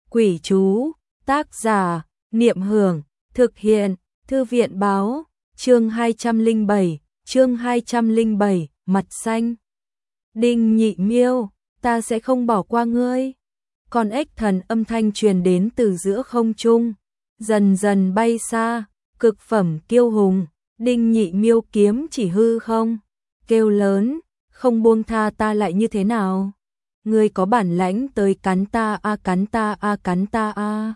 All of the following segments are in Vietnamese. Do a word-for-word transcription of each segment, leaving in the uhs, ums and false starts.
Quỷ chú, tác giả, Niệm Hưởng, thực hiện, Thư viện báo, chương hai trăm lẻ bảy, chương hai trăm lẻ bảy, mặt xanh. Đinh Nhị Miêu, ta sẽ không bỏ qua ngươi. Con ếch thần âm thanh truyền đến từ giữa không trung, dần dần bay xa, cực phẩm kiêu hùng. Đinh Nhị Miêu kiếm chỉ hư không, kêu lớn, không buông tha ta lại như thế nào? Ngươi có bản lãnh tới cắn ta a, cắn ta a, cắn ta a.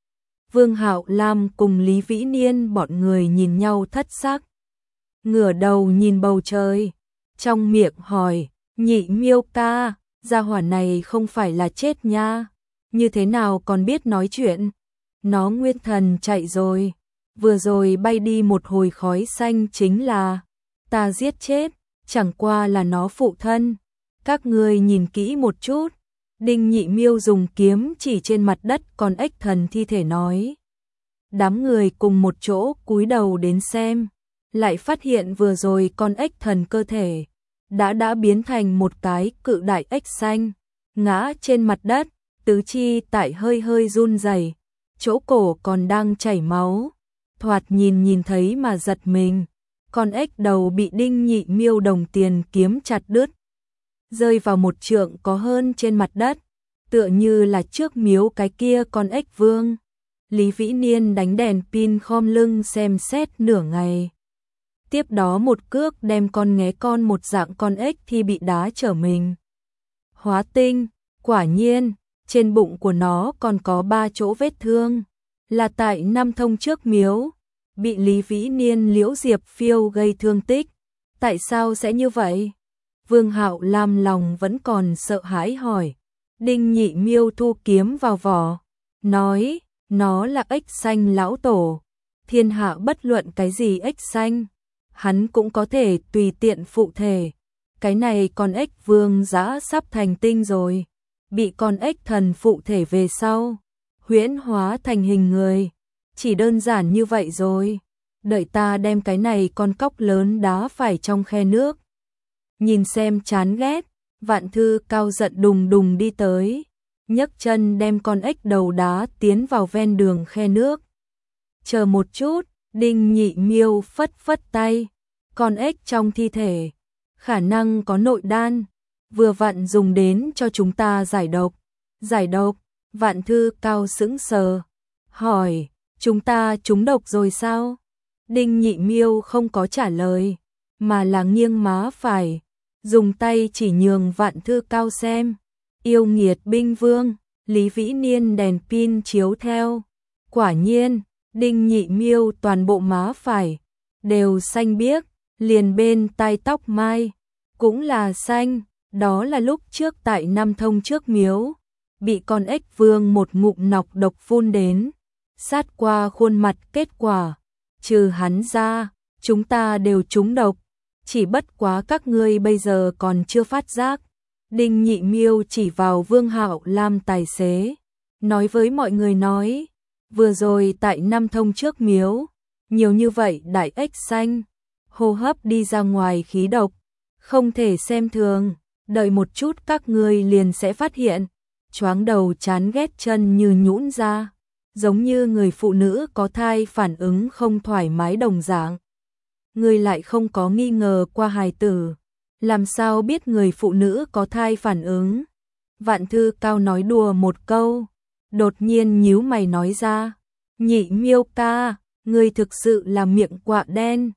Vương Hạo Lam cùng Lý Vĩ Niên bọn người nhìn nhau thất sắc, ngửa đầu nhìn bầu trời, trong miệng hỏi, Nhị Miêu ca, gia hỏa này không phải là chết nha, như thế nào còn biết nói chuyện? Nó nguyên thần chạy rồi, vừa rồi bay đi một hồi khói xanh chính là ta giết chết, chẳng qua là nó phụ thân. Các ngươi nhìn kỹ một chút. Đinh Nhị Miêu dùng kiếm chỉ trên mặt đất con ếch thần thi thể nói. Đám người cùng một chỗ cúi đầu đến xem, lại phát hiện vừa rồi con ếch thần cơ thể đã đã biến thành một cái cự đại ếch xanh, ngã trên mặt đất, tứ chi tại hơi hơi run rẩy, chỗ cổ còn đang chảy máu, thoạt nhìn nhìn thấy mà giật mình. Con ếch đầu bị Đinh Nhị Miêu đồng tiền kiếm chặt đứt, rơi vào một trượng có hơn trên mặt đất, tựa như là trước miếu cái kia con ếch vương. Lý Vĩ Niên đánh đèn pin khom lưng xem xét nửa ngày. Tiếp đó một cước đem con nghé con một dạng con ếch thì bị đá trở mình. Hóa tinh, quả nhiên, trên bụng của nó còn có ba chỗ vết thương, là tại năm thông trước miếu, bị Lý Vĩ Niên Liễu Diệp Phiêu gây thương tích. Tại sao sẽ như vậy? Vương Hạo Lam lòng vẫn còn sợ hãi hỏi. Đinh Nhị Miêu thu kiếm vào vỏ, nói, nó là ếch xanh lão tổ, thiên hạ bất luận cái gì ếch xanh, hắn cũng có thể tùy tiện phụ thể. Cái này con ếch vương dã sắp thành tinh rồi, bị con ếch thần phụ thể về sau, huyễn hóa thành hình người, chỉ đơn giản như vậy rồi. Đợi ta đem cái này con cóc lớn đá phải trong khe nước. Nhìn xem chán ghét, Vạn Thư Cao giận đùng đùng đi tới, nhấc chân đem con ếch đầu đá tiến vào ven đường khe nước. Chờ một chút, Đinh Nhị Miêu phất phất tay, con ếch trong thi thể, khả năng có nội đan, vừa vặn dùng đến cho chúng ta giải độc. Giải độc? Vạn Thư Cao sững sờ, hỏi, chúng ta trúng độc rồi sao? Đinh Nhị Miêu không có trả lời, mà là nghiêng má phải, dùng tay chỉ nhường Vạn Thư Cao xem. Yêu nghiệt binh vương, Lý Vĩ Niên đèn pin chiếu theo. Quả nhiên, Đinh Nhị Miêu toàn bộ má phải đều xanh biếc, liền bên tai tóc mai cũng là xanh. Đó là lúc trước tại Nam Thông trước miếu, bị con ếch vương một ngụm nọc độc phun đến, sát qua khuôn mặt. Kết quả, trừ hắn ra, chúng ta đều trúng độc, chỉ bất quá các ngươi bây giờ còn chưa phát giác. Đinh Nhị Miêu chỉ vào Vương Hạo Lam tài xế, nói với mọi người nói, vừa rồi tại Nam Thông trước miếu, nhiều như vậy đại ếch xanh, hô hấp đi ra ngoài khí độc, không thể xem thường, đợi một chút các ngươi liền sẽ phát hiện. Choáng đầu chán ghét chân như nhũn ra, giống như người phụ nữ có thai phản ứng không thoải mái đồng dạng. Ngươi lại không có nghi ngờ qua hài tử, làm sao biết người phụ nữ có thai phản ứng? Vạn Thư Cao nói đùa một câu, đột nhiên nhíu mày nói ra, Nhị Miêu ca, ngươi thực sự là miệng quạ đen.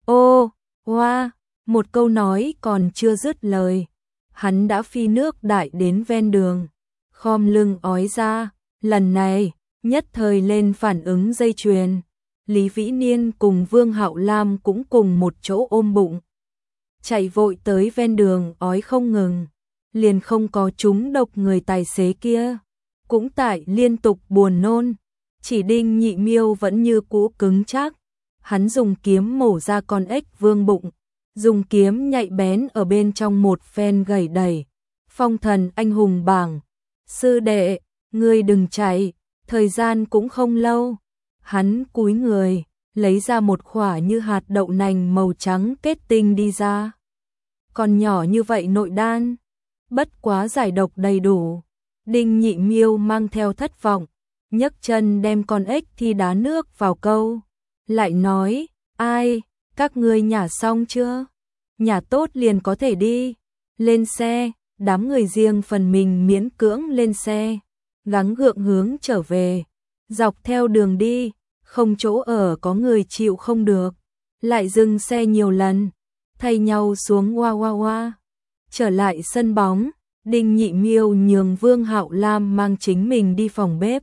Ô, hoa, một câu nói còn chưa dứt lời, hắn đã phi nước đại đến ven đường, khom lưng ói ra, lần này, nhất thời lên phản ứng dây chuyền. Lý Vĩ Niên cùng Vương Hạo Lam cũng cùng một chỗ ôm bụng, chạy vội tới ven đường ói không ngừng, liền không có trúng độc người tài xế kia, cũng tại liên tục buồn nôn, chỉ Đinh Nhị Miêu vẫn như cũ cứng chắc. Hắn dùng kiếm mổ ra con ếch vương bụng, dùng kiếm nhạy bén ở bên trong một phen gẩy đẩy. Phong thần anh hùng bảng, sư đệ, ngươi đừng chạy, thời gian cũng không lâu. Hắn cúi người, lấy ra một khỏa như hạt đậu nành màu trắng kết tinh đi ra. Còn nhỏ như vậy nội đan, bất quá giải độc đầy đủ. Đinh Nhị Miêu mang theo thất vọng, nhấc chân đem con ếch thi đá nước vào câu, lại nói, ai, các ngươi nhả xong chưa? Nhả tốt liền có thể đi, lên xe, đám người riêng phần mình miễn cưỡng lên xe, gắng gượng hướng trở về, dọc theo đường đi, không chỗ ở có người chịu không được, lại dừng xe nhiều lần, thay nhau xuống hoa hoa hoa. Trở lại sân bóng, Đinh Nhị Miêu nhường Vương Hạo Lam mang chính mình đi phòng bếp,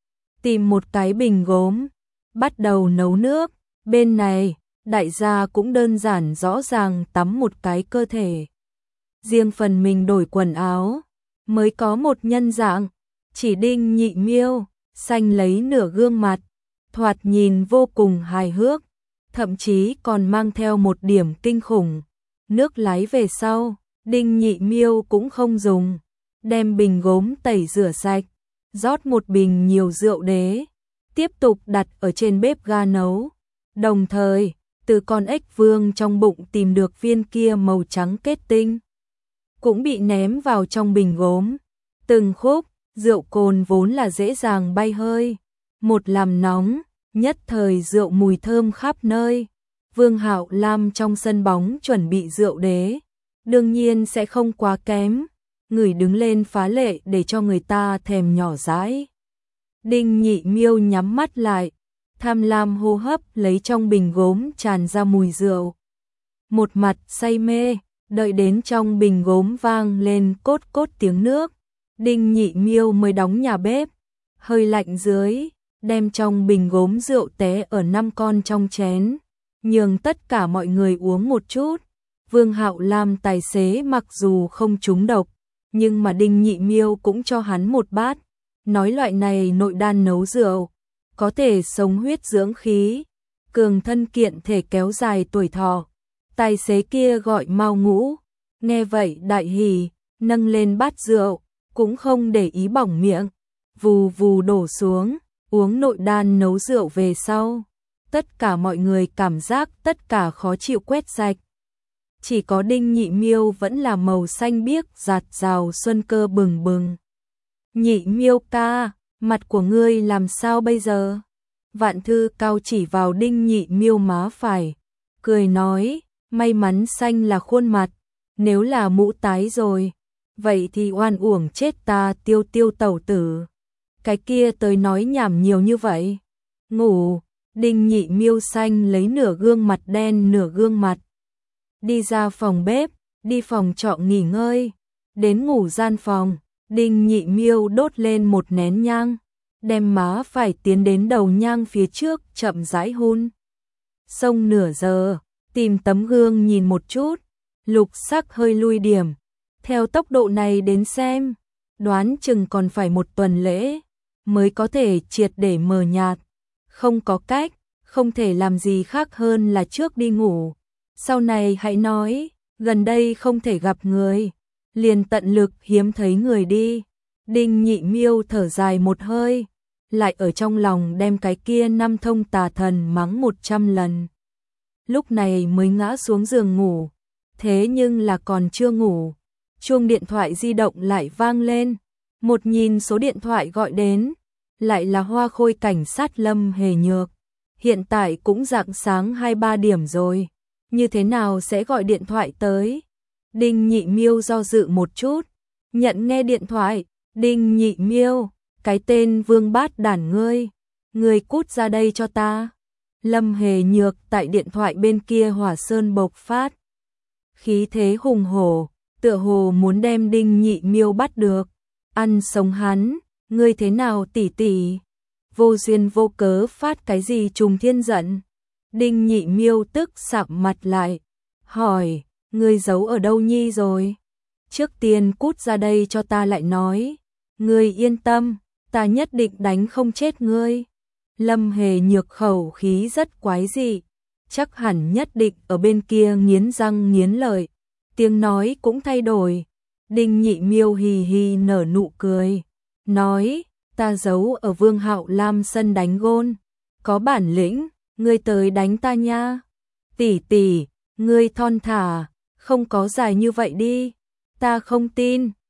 tìm một cái bình gốm, bắt đầu nấu nước. Bên này, đại gia cũng đơn giản rõ ràng tắm một cái cơ thể, riêng phần mình đổi quần áo, mới có một nhân dạng. Chỉ Đinh Nhị Miêu xanh lấy nửa gương mặt, thoạt nhìn vô cùng hài hước, thậm chí còn mang theo một điểm kinh khủng. Nước lái về sau, Đinh Nhị Miêu cũng không dùng, đem bình gốm tẩy rửa sạch, rót một bình nhiều rượu đế, tiếp tục đặt ở trên bếp ga nấu. Đồng thời, từ con ếch vương trong bụng tìm được viên kia màu trắng kết tinh, cũng bị ném vào trong bình gốm. Từng khúc rượu cồn vốn là dễ dàng bay hơi, một làm nóng, nhất thời rượu mùi thơm khắp nơi. Vương Hạo Lam trong sân bóng chuẩn bị rượu đế, đương nhiên sẽ không quá kém, người đứng lên phá lệ để cho người ta thèm nhỏ dãi. Đinh Nhị Miêu nhắm mắt lại, tham lam hô hấp lấy trong bình gốm tràn ra mùi rượu. Một mặt say mê, đợi đến trong bình gốm vang lên cốt cốt tiếng nước, Đinh Nhị Miêu mới đóng nhà bếp, hơi lạnh dưới, đem trong bình gốm rượu té ở năm con trong chén, nhường tất cả mọi người uống một chút. Vương Hạo Lam tài xế mặc dù không trúng độc, nhưng mà Đinh Nhị Miêu cũng cho hắn một bát, nói loại này nội đan nấu rượu, có thể sống huyết dưỡng khí, cường thân kiện thể kéo dài tuổi thọ. Tài xế kia gọi Mao Ngũ, nghe vậy đại hỉ, nâng lên bát rượu, cũng không để ý bỏng miệng, vù vù đổ xuống, uống nội đan nấu rượu về sau. Tất cả mọi người cảm giác tất cả khó chịu quét sạch. Chỉ có Đinh Nhị Miêu vẫn là màu xanh biếc rạt rào xuân cơ bừng bừng. Nhị Miêu ca, mặt của ngươi làm sao bây giờ? Vạn Thư Cao chỉ vào Đinh Nhị Miêu má phải, cười nói, may mắn xanh là khuôn mặt, nếu là mũ tái rồi, vậy thì oan uổng chết ta Tiêu Tiêu tẩu tử. Cái kia tới nói nhảm nhiều như vậy. Ngủ, Đinh Nhị Miêu xanh lấy nửa gương mặt đen nửa gương mặt, đi ra phòng bếp, đi phòng trọ nghỉ ngơi. Đến ngủ gian phòng, Đinh Nhị Miêu đốt lên một nén nhang, đem má phải tiến đến đầu nhang phía trước chậm rãi hun. Xông nửa giờ, tìm tấm gương nhìn một chút, lục sắc hơi lui điểm. Theo tốc độ này đến xem, đoán chừng còn phải một tuần lễ mới có thể triệt để mờ nhạt. Không có cách, không thể làm gì khác hơn là trước đi ngủ. Sau này hãy nói, gần đây không thể gặp người, liền tận lực hiếm thấy người đi. Đinh Nhị Miêu thở dài một hơi, lại ở trong lòng đem cái kia năm thông tà thần mắng một trăm lần. Lúc này mới ngã xuống giường ngủ, thế nhưng là còn chưa ngủ. Chuông điện thoại di động lại vang lên, một nhìn số điện thoại gọi đến, lại là Hoa Khôi cảnh sát Lâm Hề Nhược. Hiện tại cũng rạng sáng hai ba điểm rồi, như thế nào sẽ gọi điện thoại tới? Đinh Nhị Miêu do dự một chút, nhận nghe điện thoại. Đinh Nhị Miêu, cái tên vương bát đản ngươi, ngươi cút ra đây cho ta. Lâm Hề Nhược tại điện thoại bên kia hỏa sơn bộc phát, khí thế hùng hổ, tựa hồ muốn đem Đinh Nhị Miêu bắt được, ăn sống hắn. Ngươi thế nào tỷ tỷ? Vô duyên vô cớ phát cái gì trùng thiên giận? Đinh Nhị Miêu tức sạm mặt lại, hỏi, ngươi giấu ở đâu nhi rồi? Trước tiên cút ra đây cho ta lại nói. Ngươi yên tâm, ta nhất định đánh không chết ngươi. Lâm Hề Nhược khẩu khí rất quái dị, chắc hẳn nhất định ở bên kia nghiến răng nghiến lợi, tiếng nói cũng thay đổi. Đinh Nhị Miêu hì hì nở nụ cười, nói, ta giấu ở Vương Hạo Lam sân đánh gôn, có bản lĩnh, ngươi tới đánh ta nha. Tỷ tỷ, ngươi thon thả, không có dài như vậy đi, ta không tin.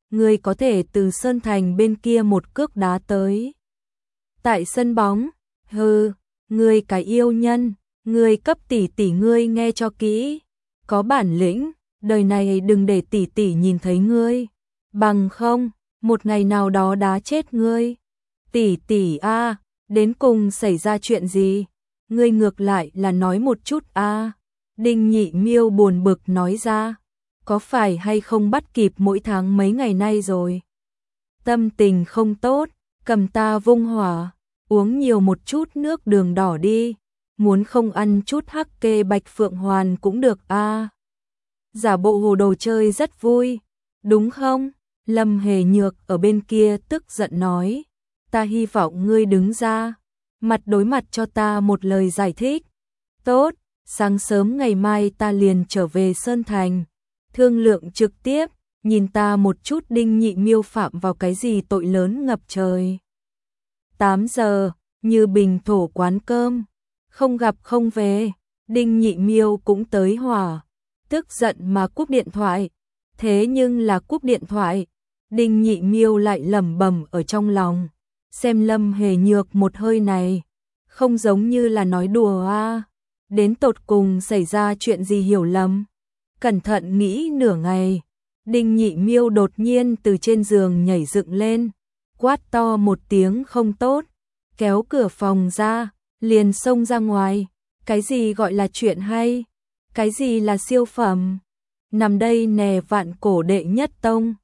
ngươi có thể từ Sơn Thành bên kia một cước đá tới. Tại sân bóng, hừ, ngươi cái yêu nhân, ngươi cấp tỷ tỷ ngươi nghe cho kỹ, có bản lĩnh, đời này đừng để tỷ tỷ nhìn thấy ngươi, bằng không, một ngày nào đó đá chết ngươi. Tỷ tỷ a, đến cùng xảy ra chuyện gì? Ngươi ngược lại là nói một chút a. Đinh Nhị Miêu buồn bực nói ra, có phải hay không bắt kịp mỗi tháng mấy ngày nay rồi? Tâm tình không tốt, cầm ta vung hỏa, uống nhiều một chút nước đường đỏ đi, muốn không ăn chút hắc kê bạch phượng hoàn cũng được a. Giả bộ hồ đồ chơi rất vui, đúng không? Lâm Hề Nhược ở bên kia tức giận nói, ta hy vọng ngươi đứng ra, mặt đối mặt cho ta một lời giải thích. Tốt, sáng sớm ngày mai ta liền trở về Sơn Thành, thương lượng trực tiếp, nhìn ta một chút Đinh Nhị Miêu phạm vào cái gì tội lớn ngập trời. tám giờ, Như Bình thổ quán cơm, không gặp không về, Đinh Nhị Miêu cũng tới hỏa, tức giận mà cúp điện thoại, thế nhưng là cúp điện thoại, Đinh Nhị Miêu lại lẩm bẩm ở trong lòng, xem Lâm Hề Nhược một hơi này, không giống như là nói đùa a, đến tột cùng xảy ra chuyện gì hiểu lầm. Cẩn thận nghĩ nửa ngày, Đinh Nhị Miêu đột nhiên từ trên giường nhảy dựng lên, quát to một tiếng không tốt, kéo cửa phòng ra, liền xông ra ngoài, cái gì gọi là chuyện hay, cái gì là siêu phẩm, nằm đây nè vạn cổ đệ nhất tông.